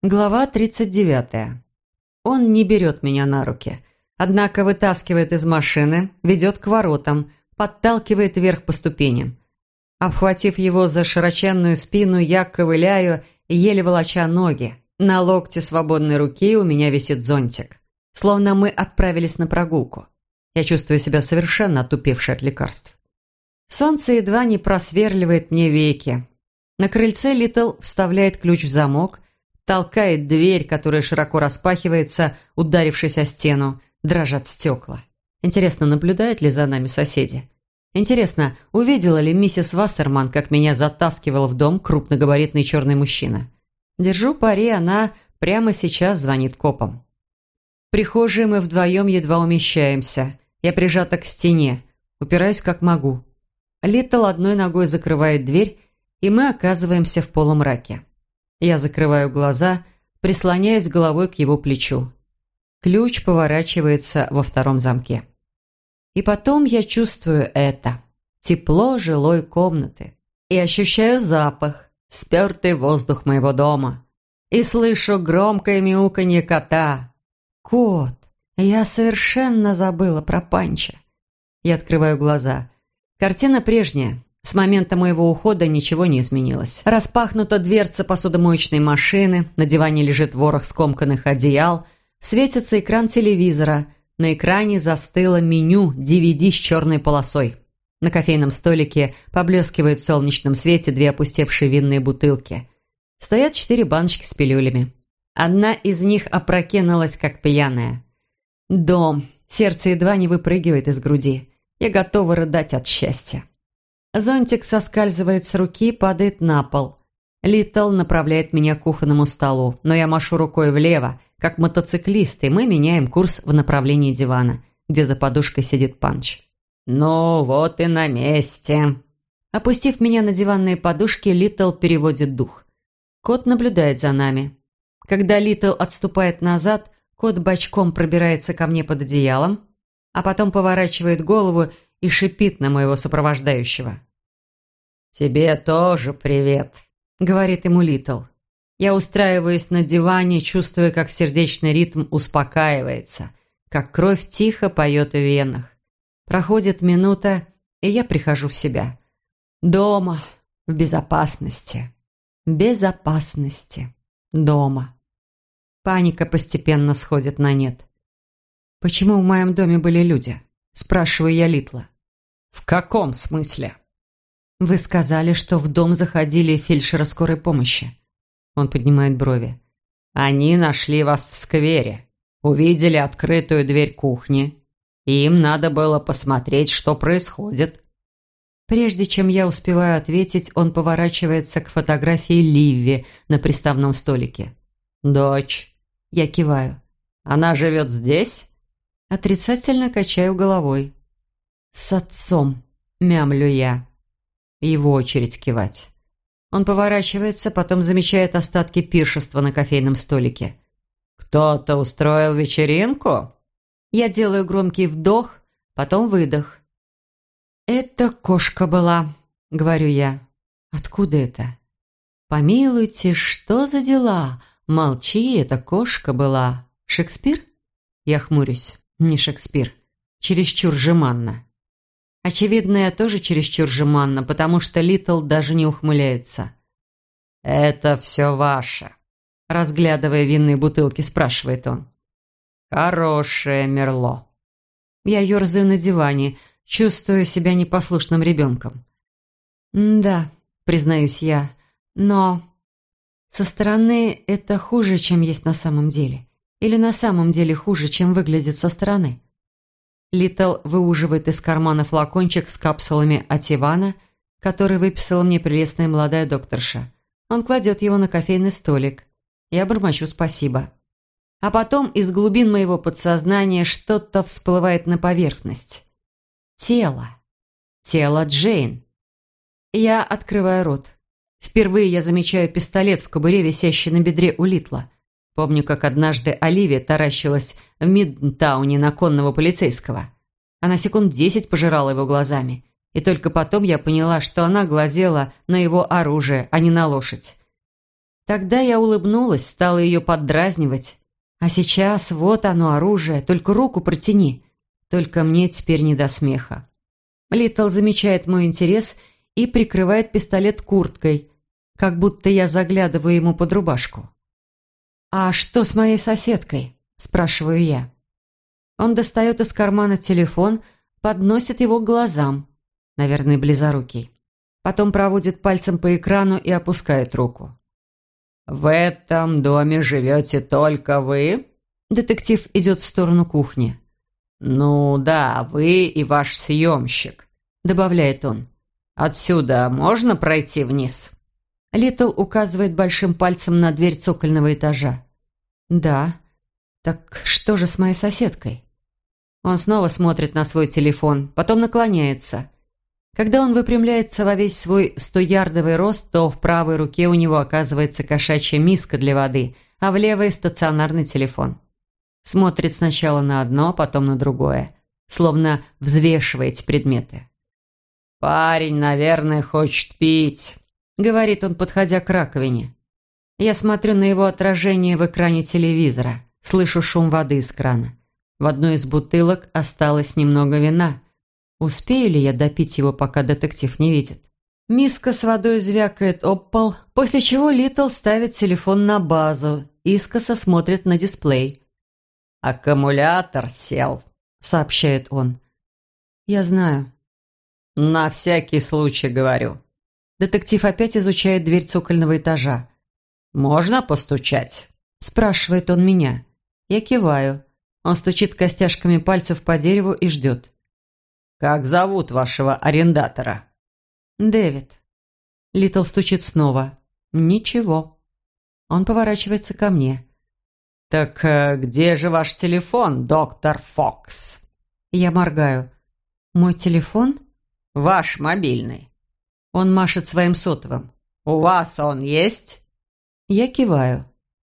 Глава 39. Он не берет меня на руки, однако вытаскивает из машины, ведет к воротам, подталкивает вверх по ступеням. Обхватив его за широченную спину, я ковыляю, еле волоча ноги. На локте свободной руки у меня висит зонтик. Словно мы отправились на прогулку. Я чувствую себя совершенно отупевшей от лекарств. Солнце едва не просверливает мне веки. На крыльце Литл вставляет ключ в замок, толкает дверь, которая широко распахивается, ударившись о стену, дрожат стекла. Интересно, наблюдают ли за нами соседи? Интересно, увидела ли миссис Вассерман, как меня затаскивал в дом крупногабаритный черный мужчина? Держу пари, она прямо сейчас звонит копам. В прихожей мы вдвоем едва умещаемся. Я прижата к стене, упираюсь как могу. Литл одной ногой закрывает дверь, и мы оказываемся в полумраке. Я закрываю глаза, прислоняюсь головой к его плечу. Ключ поворачивается во втором замке. И потом я чувствую это. Тепло жилой комнаты. И ощущаю запах, спертый воздух моего дома. И слышу громкое мяуканье кота. Кот. Я совершенно забыла про Панча. Я открываю глаза. Картина прежняя. С момента моего ухода ничего не изменилось. Распахнута дверца посудомоечной машины, на диване лежит ворох скомканных одеял, светится экран телевизора, на экране застыло меню DVD с черной полосой. На кофейном столике поблескивают в солнечном свете две опустевшие винные бутылки. Стоят 4 баночки с пилюлями. Одна из них опрокинулась, как пьяная. Дом. Сердце едва не выпрыгивает из груди. Я готова рыдать от счастья. Зонтик соскальзывает с руки и падает на пол. Литл направляет меня к кухонному столу, но я машу рукой влево, как мотоциклист, и мы меняем курс в направлении дивана, где за подушкой сидит Панч. «Ну, вот и на месте». Опустив меня на диванные подушки, Литл переводит дух. Кот наблюдает за нами. Когда Литл отступает назад, кот бочком пробирается ко мне под одеялом, а потом поворачивает голову и шипит на моего сопровождающего. «Тебе тоже привет», — говорит ему Литл. Я устраиваюсь на диване, чувствуя, как сердечный ритм успокаивается, как кровь тихо поет в венах. Проходит минута, и я прихожу в себя. Дома, в безопасности. Безопасности. Дома. Паника постепенно сходит на нет. «Почему в моем доме были люди?» – спрашиваю я Литла. «В каком смысле?» «Вы сказали, что в дом заходили фельдшеры скорой помощи». Он поднимает брови. «Они нашли вас в сквере, увидели открытую дверь кухни, и им надо было посмотреть, что происходит». Прежде чем я успеваю ответить, он поворачивается к фотографии Ливи на приставном столике. «Дочь». Я киваю. «Она живет здесь?» Отрицательно качаю головой. «С отцом», — мямлю я. Его очередь кивать. Он поворачивается, потом замечает остатки пиршества на кофейном столике. «Кто-то устроил вечеринку?» Я делаю громкий вдох, потом выдох. «Это кошка была», — говорю я. «Откуда это?» «Помилуйте, что за дела? Молчи, это кошка была. Шекспир?» Я хмурюсь. «Не Шекспир. Чересчур жеманно». Очевидно, я тоже чересчур жеманно, потому что Литл даже не ухмыляется. «Это все ваше», — разглядывая винные бутылки, спрашивает он. «Хорошее Мерло». Я ерзаю на диване, чувствую себя непослушным ребенком. «Да», — признаюсь я, — «но со стороны это хуже, чем есть на самом деле. Или на самом деле хуже, чем выглядит со стороны». Литл выуживает из кармана флакончик с капсулами ативана, который выписала мне прелестная молодая докторша. Он кладет его на кофейный столик. Я бормочу спасибо. А потом из глубин моего подсознания что-то всплывает на поверхность. Тело. Тело Джейн. Я открываю рот. Впервые я замечаю пистолет в кобуре, висящий на бедре у Литла. Помню, как однажды Оливия таращилась в Мидтауне на конного полицейского. Она секунд 10 пожирала его глазами. И только потом я поняла, что она глазела на его оружие, а не на лошадь. Тогда я улыбнулась, стала ее поддразнивать. А сейчас вот оно, оружие, только руку протяни. Только мне теперь не до смеха. Литл замечает мой интерес и прикрывает пистолет курткой, как будто я заглядываю ему под рубашку. «А что с моей соседкой?» – спрашиваю я. Он достает из кармана телефон, подносит его к глазам, наверное, близорукий. Потом проводит пальцем по экрану и опускает руку. «В этом доме живете только вы?» Детектив идет в сторону кухни. «Ну да, вы и ваш съемщик», — добавляет он. «Отсюда можно пройти вниз?» Литл указывает большим пальцем на дверь цокольного этажа. «Да. Так что же с моей соседкой?» Он снова смотрит на свой телефон, потом наклоняется. Когда он выпрямляется во весь свой 100-ярдовый рост, то в правой руке у него оказывается кошачья миска для воды, а в левой – стационарный телефон. Смотрит сначала на одно, потом на другое, словно взвешивает предметы. «Парень, наверное, хочет пить», — говорит он, подходя к раковине. Я смотрю на его отражение в экране телевизора, слышу шум воды из крана. В одной из бутылок осталось немного вина. Успею ли я допить его, пока детектив не видит? Миска с водой звякает об пол, после чего Литл ставит телефон на базу, искоса смотрит на дисплей. «Аккумулятор сел», — сообщает он. «Я знаю». «На всякий случай говорю». Детектив опять изучает дверь цокольного этажа. «Можно постучать?» – спрашивает он меня. Я киваю. Он стучит костяшками пальцев по дереву и ждет. «Как зовут вашего арендатора?» «Дэвид». Литл стучит снова. «Ничего». Он поворачивается ко мне. «Так где же ваш телефон, доктор Фокс?» Я моргаю. «Мой телефон?» «Ваш мобильный». Он машет своим сотовым. «У вас он есть?» Я киваю.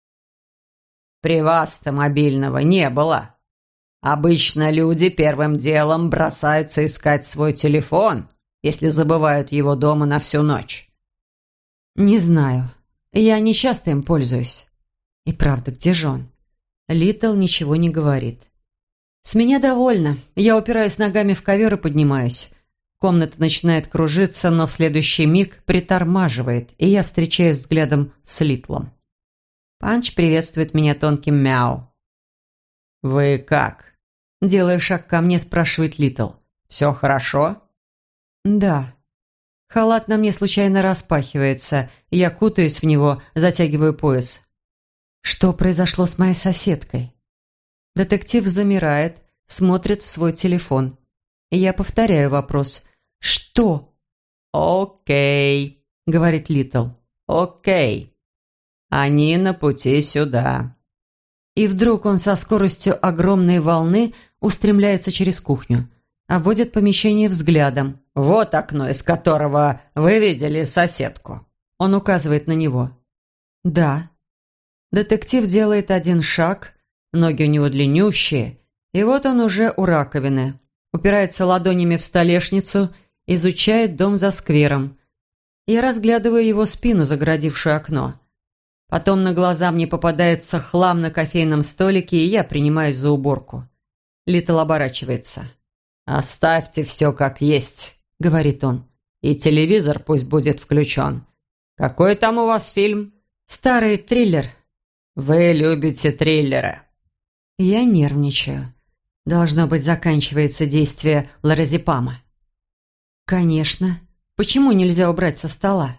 «При вас-то мобильного не было. Обычно люди первым делом бросаются искать свой телефон, если забывают его дома на всю ночь». «Не знаю. Я не часто им пользуюсь». «И правда, где же он?» Литл ничего не говорит. «С меня довольно. Я упираюсь ногами в ковер и поднимаюсь. Комната начинает кружиться, но в следующий миг притормаживает, и я встречаюсь взглядом с Литлом. Панч приветствует меня тонким мяу. «Вы как?» Делая шаг ко мне, спрашивает Литл. «Все хорошо?» «Да». Халат на мне случайно распахивается, и я кутаюсь в него, затягиваю пояс. «Что произошло с моей соседкой?» Детектив замирает, смотрит в свой телефон. И я повторяю вопрос. «Что?» «Окей», — говорит Литл. «Окей. Они на пути сюда». И вдруг он со скоростью огромной волны устремляется через кухню, обводит помещение взглядом. «Вот окно, из которого вы видели соседку». Он указывает на него. «Да». Детектив делает один шаг, ноги у него длиннющие, и вот он уже у раковины. Упирается ладонями в столешницу, изучает дом за сквером. Я разглядываю его спину, загородившую окно. Потом на глаза мне попадается хлам на кофейном столике, и я принимаюсь за уборку. Литл оборачивается. «Оставьте все как есть», — говорит он. «И телевизор пусть будет включен. Какой там у вас фильм?» «Старый триллер». «Вы любите триллеры». Я нервничаю. Должно быть, заканчивается действие лоразепама. «Конечно. Почему нельзя убрать со стола?»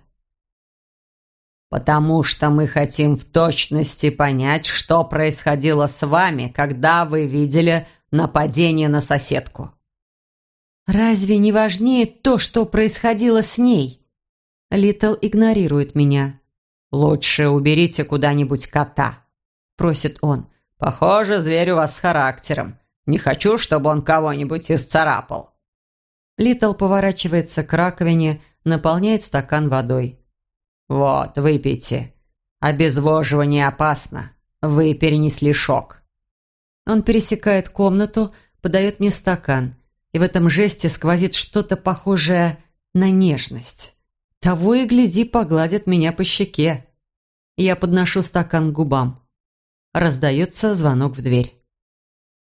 «Потому что мы хотим в точности понять, что происходило с вами, когда вы видели нападение на соседку». «Разве не важнее то, что происходило с ней?» Литл игнорирует меня. «Лучше уберите куда-нибудь кота», — просит он. «Похоже, зверь у вас с характером. Не хочу, чтобы он кого-нибудь исцарапал». Литл поворачивается к раковине, наполняет стакан водой. «Вот, выпейте. Обезвоживание опасно. Вы перенесли шок». Он пересекает комнату, подает мне стакан, и в этом жесте сквозит что-то похожее на нежность. Того и гляди, погладит меня по щеке. Я подношу стакан к губам. Раздается звонок в дверь.